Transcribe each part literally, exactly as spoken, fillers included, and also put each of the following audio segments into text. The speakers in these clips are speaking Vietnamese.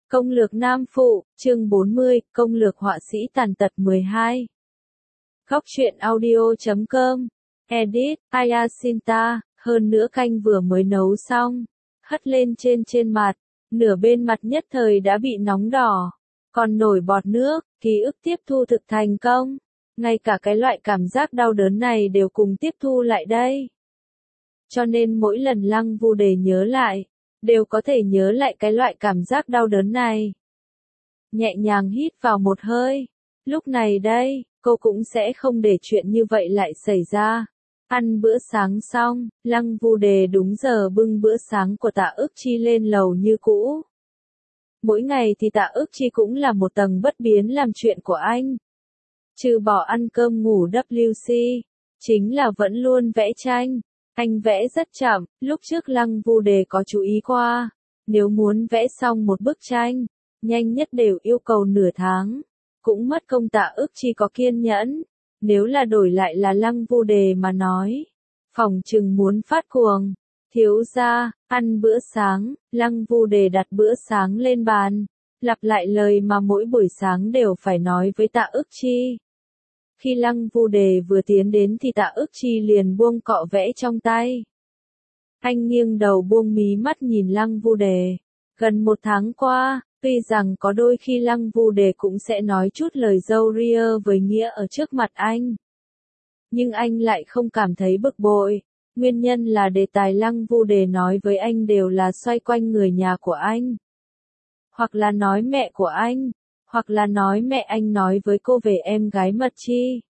Công lược nam phụ, chương bốn mươi, công lược họa sĩ tàn tật mười hai. Góc truyện audio chấm com, edit, Ayasinta, hơn nữa canh vừa mới nấu xong, hất lên trên trên mặt, nửa bên mặt nhất thời đã bị nóng đỏ, còn nổi bọt nước, ký ức tiếp thu thực thành công, ngay cả cái loại cảm giác đau đớn này đều cùng tiếp thu lại đây. Cho nên mỗi lần Lăng Vu Đề nhớ lại, đều có thể nhớ lại cái loại cảm giác đau đớn này. Nhẹ nhàng hít vào một hơi, lúc này đây, cô cũng sẽ không để chuyện như vậy lại xảy ra. Ăn bữa sáng xong, Lăng Vu Đề đúng giờ bưng bữa sáng của Tạ Ức Chi lên lầu như cũ. Mỗi ngày thì Tạ Ức Chi cũng là một tầng bất biến làm chuyện của anh. Trừ bỏ ăn cơm ngủ W C, chính là vẫn luôn vẽ tranh. Anh vẽ rất chậm, lúc trước Lăng Vu Đề có chú ý qua, nếu muốn vẽ xong một bức tranh, nhanh nhất đều yêu cầu nửa tháng, cũng mất công Tạ Ức Chi có kiên nhẫn, nếu là đổi lại là Lăng Vu Đề mà nói, phòng chừng muốn phát cuồng. Thiếu gia, ăn bữa sáng, Lăng Vu Đề đặt bữa sáng lên bàn, lặp lại lời mà mỗi buổi sáng đều phải nói với Tạ Ức Chi. Khi Lăng Vu Đề vừa tiến đến thì Tạ Ức Chi liền buông cọ vẽ trong tay. Anh nghiêng đầu buông mí mắt nhìn Lăng Vu Đề. Gần một tháng qua, tuy rằng có đôi khi Lăng Vu Đề cũng sẽ nói chút lời dâu ria với nghĩa ở trước mặt anh. Nhưng anh lại không cảm thấy bực bội. Nguyên nhân là đề tài Lăng Vu Đề nói với anh đều là xoay quanh người nhà của anh. Hoặc là nói mẹ của anh. Hoặc là nói mẹ anh nói với cô về em gái Mật Chi.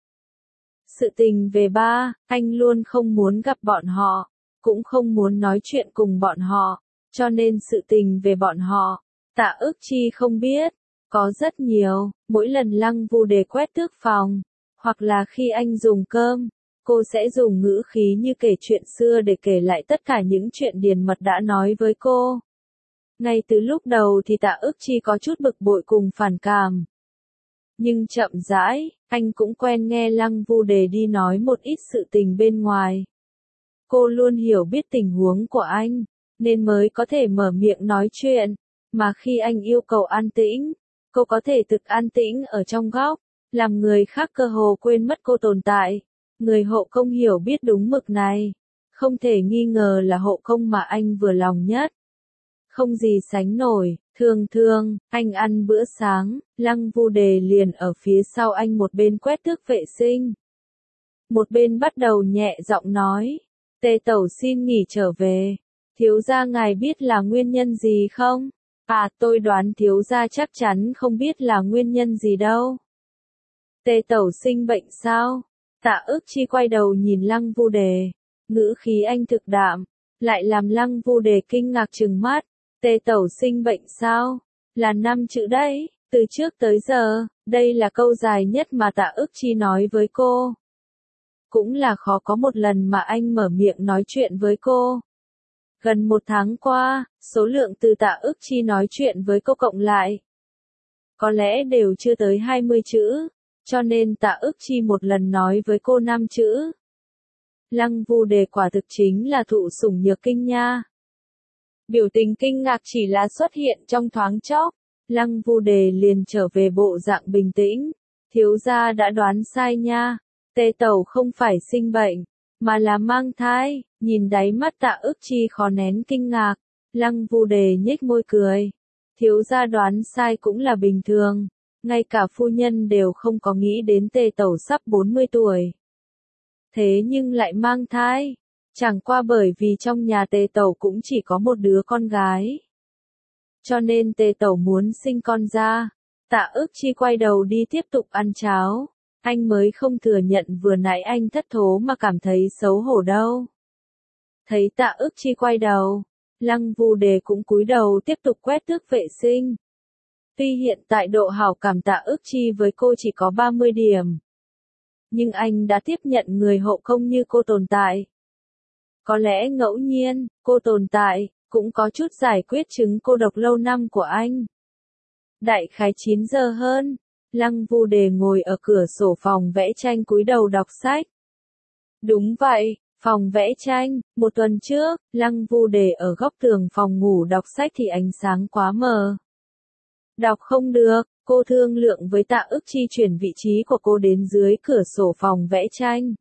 Sự tình về ba, anh luôn không muốn gặp bọn họ, cũng không muốn nói chuyện cùng bọn họ, cho nên sự tình về bọn họ, Tạ Ức Chi không biết, có rất nhiều, mỗi lần Lăng Vu Đề quét tước phòng, hoặc là khi anh dùng cơm, cô sẽ dùng ngữ khí như kể chuyện xưa để kể lại tất cả những chuyện Điền Mật đã nói với cô. Ngay từ lúc đầu thì Tạ Ức Chi có chút bực bội cùng phản cảm. Nhưng chậm rãi, anh cũng quen nghe Lăng Vu Đề đi nói một ít sự tình bên ngoài. Cô luôn hiểu biết tình huống của anh, nên mới có thể mở miệng nói chuyện, mà khi anh yêu cầu an tĩnh, cô có thể thực an tĩnh ở trong góc, làm người khác cơ hồ quên mất cô tồn tại. Người hộ công hiểu biết đúng mực này, không thể nghi ngờ là hộ công mà anh vừa lòng nhất. Không gì sánh nổi, thường thường, anh ăn bữa sáng, Lăng Vu Đề liền ở phía sau anh một bên quét tước vệ sinh. Một bên bắt đầu nhẹ giọng nói, Tề Tẩu xin nghỉ trở về, thiếu gia ngài biết là nguyên nhân gì không? À, tôi đoán thiếu gia chắc chắn không biết là nguyên nhân gì đâu. Tề Tẩu sinh bệnh sao? Tạ Ức Chi quay đầu nhìn Lăng Vu Đề, ngữ khí anh thực đạm, lại làm Lăng Vu Đề kinh ngạc trừng mắt. Tề Tẩu sinh bệnh sao? Là năm chữ đấy, từ trước tới giờ, đây là câu dài nhất mà Tạ Ức Chi nói với cô. Cũng là khó có một lần mà anh mở miệng nói chuyện với cô. Gần một tháng qua, số lượng từ Tạ Ức Chi nói chuyện với cô cộng lại, có lẽ đều chưa tới hai mươi chữ, cho nên Tạ Ức Chi một lần nói với cô năm chữ. Lăng Vu Đề quả thực chính là thụ sủng nhược kinh nha. Biểu tình kinh ngạc chỉ là xuất hiện trong thoáng chốc, Lăng Vu Đề liền trở về bộ dạng bình tĩnh. Thiếu gia đã đoán sai nha, Tề Tẩu không phải sinh bệnh, mà là mang thai. Nhìn đáy mắt Tạ Ức Chi khó nén kinh ngạc, Lăng Vu Đề nhếch môi cười. Thiếu gia đoán sai cũng là bình thường, ngay cả phu nhân đều không có nghĩ đến Tề Tẩu sắp bốn mươi tuổi. Thế nhưng lại mang thai. Chẳng qua bởi vì trong nhà Tề Tẩu cũng chỉ có một đứa con gái. Cho nên Tề Tẩu muốn sinh con ra. Tạ Ức Chi quay đầu đi tiếp tục ăn cháo. Anh mới không thừa nhận vừa nãy anh thất thố mà cảm thấy xấu hổ đâu. Thấy Tạ Ức Chi quay đầu, Lăng Vu Đề cũng cúi đầu tiếp tục quét tước vệ sinh. Tuy hiện tại độ hảo cảm Tạ Ức Chi với cô chỉ có ba mươi điểm. Nhưng anh đã tiếp nhận người hộ công như cô tồn tại. Có lẽ ngẫu nhiên, cô tồn tại, cũng có chút giải quyết chứng cô độc lâu năm của anh. Đại khái chín giờ hơn, Lăng Vu Đề ngồi ở cửa sổ phòng vẽ tranh cúi đầu đọc sách. Đúng vậy, phòng vẽ tranh, một tuần trước, Lăng Vu Đề ở góc tường phòng ngủ đọc sách thì ánh sáng quá mờ. Đọc không được, cô thương lượng với Tạ Ức Chi chuyển vị trí của cô đến dưới cửa sổ phòng vẽ tranh.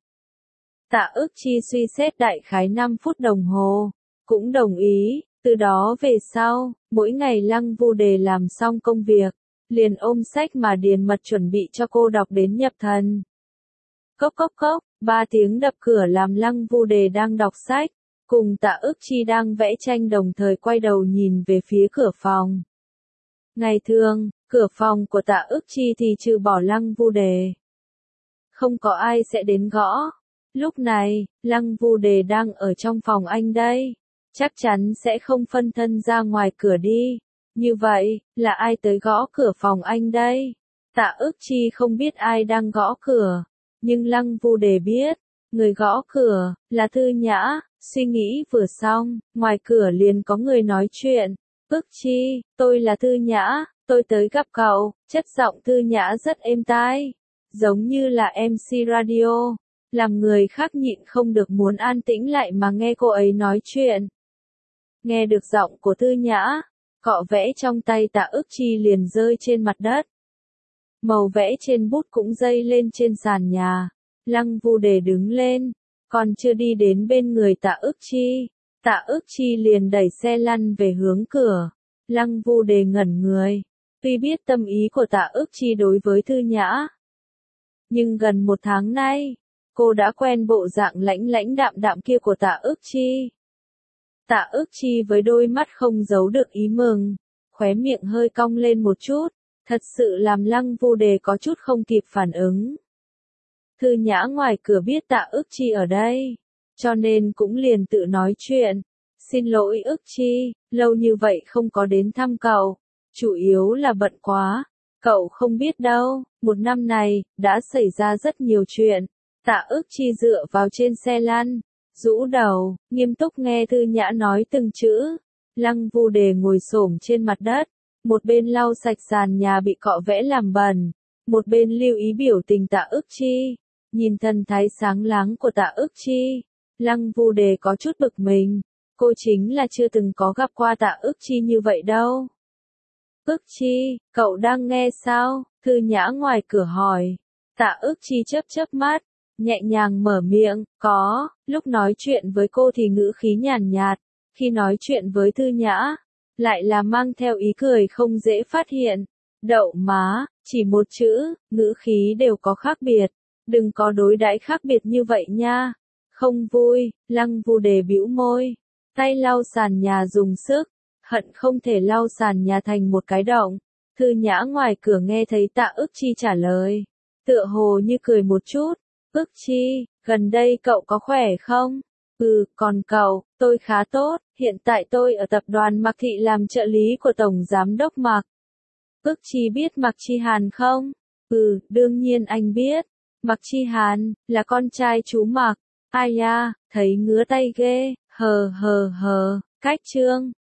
Tạ Ức Chi suy xét đại khái năm phút đồng hồ, cũng đồng ý. Từ đó về sau, mỗi ngày Lăng Vu Đề làm xong công việc, liền ôm sách mà điền mật chuẩn bị cho cô đọc đến nhập thần. Cốc cốc cốc, ba tiếng đập cửa làm Lăng Vu Đề đang đọc sách, cùng Tạ Ức Chi đang vẽ tranh đồng thời quay đầu nhìn về phía cửa phòng. Ngày thường, cửa phòng của Tạ Ức Chi thì trừ bỏ Lăng Vu Đề, không có ai sẽ đến gõ. Lúc này, Lăng Vu Đề đang ở trong phòng anh đây, chắc chắn sẽ không phân thân ra ngoài cửa đi. Như vậy, là ai tới gõ cửa phòng anh đây? Tạ Ức Chi không biết ai đang gõ cửa, nhưng Lăng Vu Đề biết, người gõ cửa là Thư Nhã. Suy nghĩ vừa xong, ngoài cửa liền có người nói chuyện. Ức Chi, tôi là Thư Nhã, tôi tới gặp cậu. Chất giọng Thư Nhã rất êm tai, giống như là em xê radio, làm người khác nhịn không được muốn an tĩnh lại mà nghe cô ấy nói chuyện. Nghe được giọng của Thư Nhã, cọ vẽ trong tay Tạ Ức Chi liền rơi trên mặt đất. Màu vẽ trên bút cũng dây lên trên sàn nhà. Lăng Vu Đề đứng lên, còn chưa đi đến bên người Tạ Ức Chi, Tạ Ức Chi liền đẩy xe lăn về hướng cửa. Lăng Vu Đề ngẩn người, tuy biết tâm ý của Tạ Ức Chi đối với Thư Nhã, nhưng gần một tháng nay, cô đã quen bộ dạng lãnh lãnh đạm đạm kia của Tạ Ức Chi. Tạ Ức Chi với đôi mắt không giấu được ý mừng, khóe miệng hơi cong lên một chút, thật sự làm Lăng Vu Đề có chút không kịp phản ứng. Thư Nhã ngoài cửa biết Tạ Ức Chi ở đây, cho nên cũng liền tự nói chuyện. Xin lỗi Ức Chi, lâu như vậy không có đến thăm cậu, chủ yếu là bận quá. Cậu không biết đâu, một năm này, đã xảy ra rất nhiều chuyện. Tạ Ức Chi dựa vào trên xe lăn, rũ đầu, nghiêm túc nghe Thư Nhã nói từng chữ. Lăng Vu Đề ngồi xổm trên mặt đất, một bên lau sạch sàn nhà bị cọ vẽ làm bẩn, một bên lưu ý biểu tình Tạ Ức Chi. Nhìn thần thái sáng láng của Tạ Ức Chi, Lăng Vu Đề có chút bực mình, cô chính là chưa từng có gặp qua Tạ Ức Chi như vậy đâu. Ức Chi, cậu đang nghe sao? Thư Nhã ngoài cửa hỏi. Tạ Ức Chi chớp chớp mắt, nhẹ nhàng mở miệng, có. Lúc nói chuyện với cô thì ngữ khí nhàn nhạt, khi nói chuyện với Thư Nhã, lại là mang theo ý cười không dễ phát hiện. Đậu má, chỉ một chữ, ngữ khí đều có khác biệt. Đừng có đối đãi khác biệt như vậy nha. Không vui, Lăng Vu Đề bĩu môi, tay lau sàn nhà dùng sức, hận không thể lau sàn nhà thành một cái động. Thư Nhã ngoài cửa nghe thấy Tạ Ức Chi trả lời, tựa hồ như cười một chút. Ức Chi, gần đây cậu có khỏe không? Ừ, còn cậu? Tôi khá tốt, hiện tại tôi ở tập đoàn Mạc Thị làm trợ lý của Tổng Giám đốc Mạc. Ức Chi biết Mạc Chi Hàn không? Ừ, đương nhiên anh biết. Mạc Chi Hàn, là con trai chú Mạc. Ai da, thấy ngứa tay ghê, hờ hờ hờ, cách chương.